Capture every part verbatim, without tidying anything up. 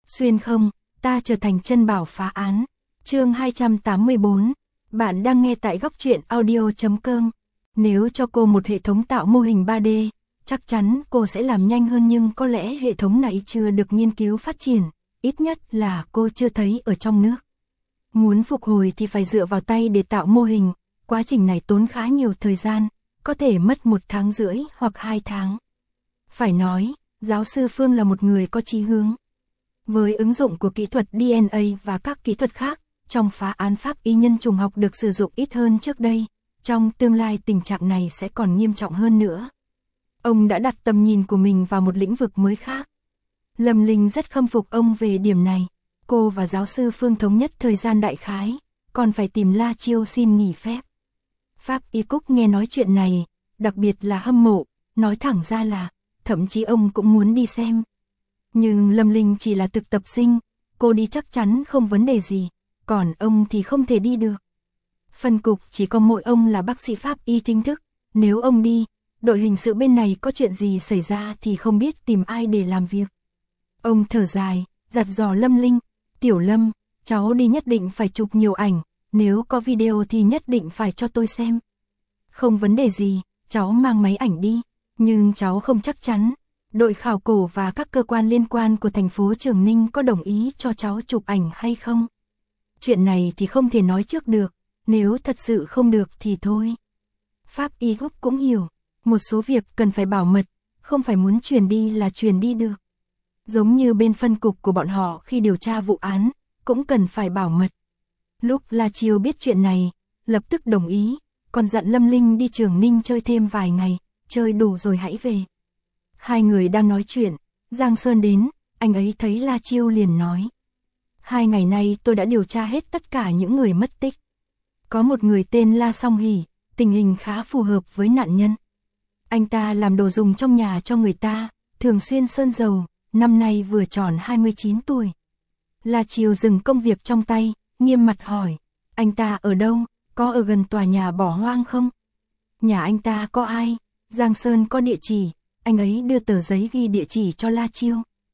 Xuyên không, ta trở thành chân bảo phá án. Chương hai trăm tám mươi bốn. Bạn đang nghe tại góc truyện audio chấm com. Nếu cho cô một hệ thống tạo mô hình ba D, chắc chắn cô sẽ làm nhanh hơn, nhưng có lẽ hệ thống này chưa được nghiên cứu phát triển, ít nhất là cô chưa thấy ở trong nước. Muốn phục hồi thì phải dựa vào tay để tạo mô hình, quá trình này tốn khá nhiều thời gian, có thể mất một tháng rưỡi hoặc hai tháng. Phải nói, giáo sư Phương là một người có chí hướng. Với ứng dụng của kỹ thuật đê en a và các kỹ thuật khác, trong phá án pháp y nhân trùng học được sử dụng ít hơn trước đây, trong tương lai tình trạng này sẽ còn nghiêm trọng hơn nữa. Ông đã đặt tầm nhìn của mình vào một lĩnh vực mới khác. Lâm Linh rất khâm phục ông về điểm này. Cô và giáo sư Phương thống nhất thời gian đại khái, còn phải tìm La Chiêu xin nghỉ phép. Pháp Y Cúc nghe nói chuyện này, đặc biệt là hâm mộ, nói thẳng ra là, thậm chí ông cũng muốn đi xem. Nhưng Lâm Linh chỉ là thực tập sinh, cô đi chắc chắn không vấn đề gì, còn ông thì không thể đi được. Phân cục chỉ có mỗi ông là bác sĩ pháp y chính thức, nếu ông đi, đội hình sự bên này có chuyện gì xảy ra thì không biết tìm ai để làm việc. Ông thở dài, dặn dò Lâm Linh, Tiểu Lâm, cháu đi nhất định phải chụp nhiều ảnh, nếu có video thì nhất định phải cho tôi xem. Không vấn đề gì, cháu mang máy ảnh đi, nhưng cháu không chắc chắn, đội khảo cổ và các cơ quan liên quan của thành phố Trường Ninh có đồng ý cho cháu chụp ảnh hay không. Chuyện này thì không thể nói trước được, nếu thật sự không được thì thôi. Pháp Y Cúc cũng hiểu, một số việc cần phải bảo mật, không phải muốn truyền đi là truyền đi được. Giống như bên phân cục của bọn họ khi điều tra vụ án, cũng cần phải bảo mật. Lúc La Chiêu biết chuyện này, lập tức đồng ý, còn dặn Lâm Linh đi Trường Ninh chơi thêm vài ngày, chơi đủ rồi hãy về. Hai người đang nói chuyện, Giang Sơn đến, anh ấy thấy La Chiêu liền nói. Hai ngày nay tôi đã điều tra hết tất cả những người mất tích. Có một người tên La Song Hỷ, tình hình khá phù hợp với nạn nhân. Anh ta làm đồ dùng trong nhà cho người ta, thường xuyên sơn dầu, năm nay vừa tròn hai mươi chín tuổi. La Chiêu dừng công việc trong tay, nghiêm mặt hỏi, anh ta ở đâu, có ở gần tòa nhà bỏ hoang không? Nhà anh ta có ai? Giang Sơn có địa chỉ, anh ấy đưa tờ giấy ghi địa chỉ cho La Chiêu.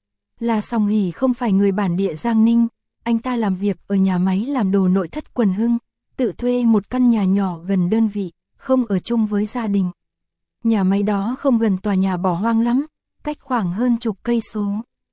La Song Hỷ không phải người bản địa Giang Ninh, anh ta làm việc ở nhà máy làm đồ nội thất Quần Hưng, tự thuê một căn nhà nhỏ gần đơn vị, không ở chung với gia đình. Nhà máy đó không gần tòa nhà bỏ hoang lắm, cách khoảng hơn chục cây số.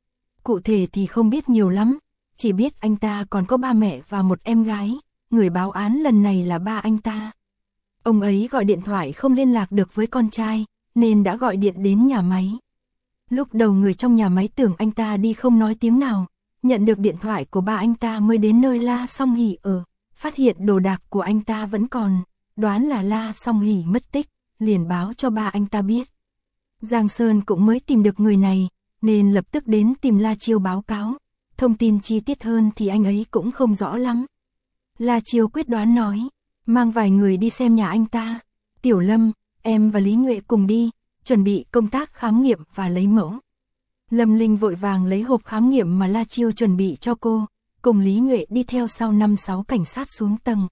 Cụ thể thì không biết nhiều lắm, chỉ biết anh ta còn có ba mẹ và một em gái, người báo án lần này là ba anh ta. Ông ấy gọi điện thoại không liên lạc được với con trai, nên đã gọi điện đến nhà máy. Lúc đầu người trong nhà máy tưởng anh ta đi không nói tiếng nào, nhận được điện thoại của ba anh ta mới đến nơi La Song Hỷ ở, phát hiện đồ đạc của anh ta vẫn còn, đoán là La Song Hỷ mất tích, liền báo cho ba anh ta biết. Giang Sơn cũng mới tìm được người này, nên lập tức đến tìm La Chiêu báo cáo, thông tin chi tiết hơn thì anh ấy cũng không rõ lắm. La Chiêu quyết đoán nói, mang vài người đi xem nhà anh ta, Tiểu Lâm, em và Lý Nhuệ cùng đi, chuẩn bị công tác khám nghiệm và lấy mẫu. Lâm Linh vội vàng lấy hộp khám nghiệm mà La Chiêu chuẩn bị cho cô, cùng Lý Nhuệ đi theo sau năm sáu cảnh sát xuống tầng.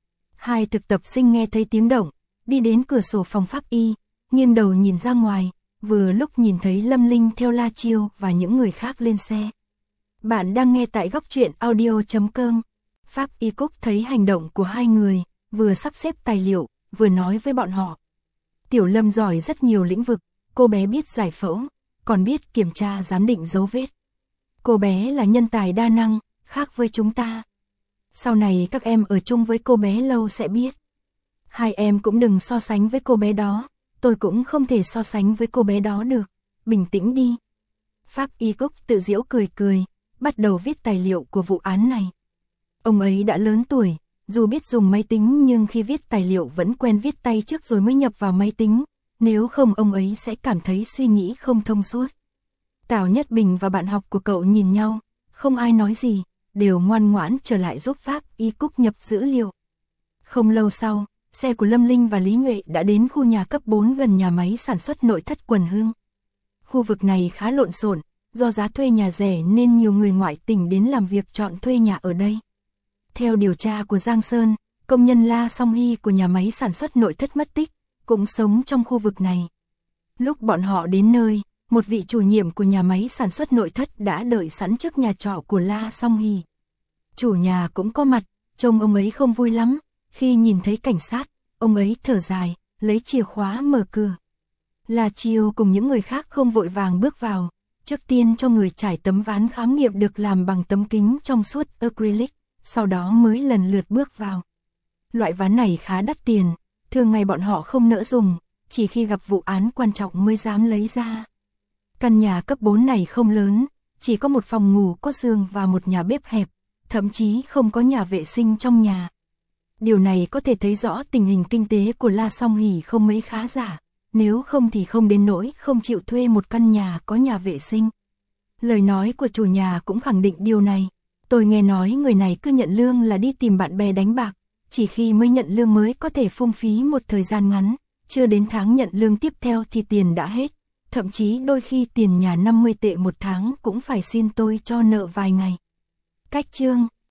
Hai thực tập sinh nghe thấy tiếng động, đi đến cửa sổ phòng pháp y, nghiêng đầu nhìn ra ngoài, vừa lúc nhìn thấy Lâm Linh theo La Chiêu và những người khác lên xe. Bạn đang nghe tại góc truyện audio chấm com. Pháp Y Cúc thấy hành động của hai người, vừa sắp xếp tài liệu, vừa nói với bọn họ. Tiểu Lâm giỏi rất nhiều lĩnh vực, cô bé biết giải phẫu, còn biết kiểm tra giám định dấu vết. Cô bé là nhân tài đa năng, khác với chúng ta. Sau này các em ở chung với cô bé lâu sẽ biết. Hai em cũng đừng so sánh với cô bé đó, tôi cũng không thể so sánh với cô bé đó được, bình tĩnh đi. Pháp Y Cúc tự giễu cười cười, bắt đầu viết tài liệu của vụ án này. Ông ấy đã lớn tuổi, dù biết dùng máy tính nhưng khi viết tài liệu vẫn quen viết tay trước rồi mới nhập vào máy tính, nếu không ông ấy sẽ cảm thấy suy nghĩ không thông suốt. Tào Nhất Bình và bạn học của cậu nhìn nhau, không ai nói gì, đều ngoan ngoãn trở lại giúp Pháp Y Cúc nhập dữ liệu. Không lâu sau, xe của Lâm Linh và Lý Nhuệ đã đến khu nhà cấp bốn gần nhà máy sản xuất nội thất Quần Hưng. Khu vực này khá lộn xộn, do giá thuê nhà rẻ nên nhiều người ngoại tỉnh đến làm việc chọn thuê nhà ở đây. Theo điều tra của Giang Sơn, công nhân La Song Hy của nhà máy sản xuất nội thất mất tích, cũng sống trong khu vực này. Lúc bọn họ đến nơi, một vị chủ nhiệm của nhà máy sản xuất nội thất đã đợi sẵn trước nhà trọ của La Song Hỷ. Chủ nhà cũng có mặt, trông ông ấy không vui lắm, khi nhìn thấy cảnh sát, ông ấy thở dài, lấy chìa khóa mở cửa. La Chiêu cùng những người khác không vội vàng bước vào, trước tiên cho người trải tấm ván khám nghiệm được làm bằng tấm kính trong suốt acrylic, sau đó mới lần lượt bước vào. Loại ván này khá đắt tiền, thường ngày bọn họ không nỡ dùng, chỉ khi gặp vụ án quan trọng mới dám lấy ra. Căn nhà cấp bốn này không lớn, chỉ có một phòng ngủ có giường và một nhà bếp hẹp, thậm chí không có nhà vệ sinh trong nhà. Điều này có thể thấy rõ tình hình kinh tế của La Song Hỷ không mấy khá giả, nếu không thì không đến nỗi không chịu thuê một căn nhà có nhà vệ sinh. Lời nói của chủ nhà cũng khẳng định điều này. Tôi nghe nói người này cứ nhận lương là đi tìm bạn bè đánh bạc, chỉ khi mới nhận lương mới có thể phung phí một thời gian ngắn, chưa đến tháng nhận lương tiếp theo thì tiền đã hết. Thậm chí đôi khi tiền nhà năm mươi tệ một tháng cũng phải xin tôi cho nợ vài ngày. Cách chương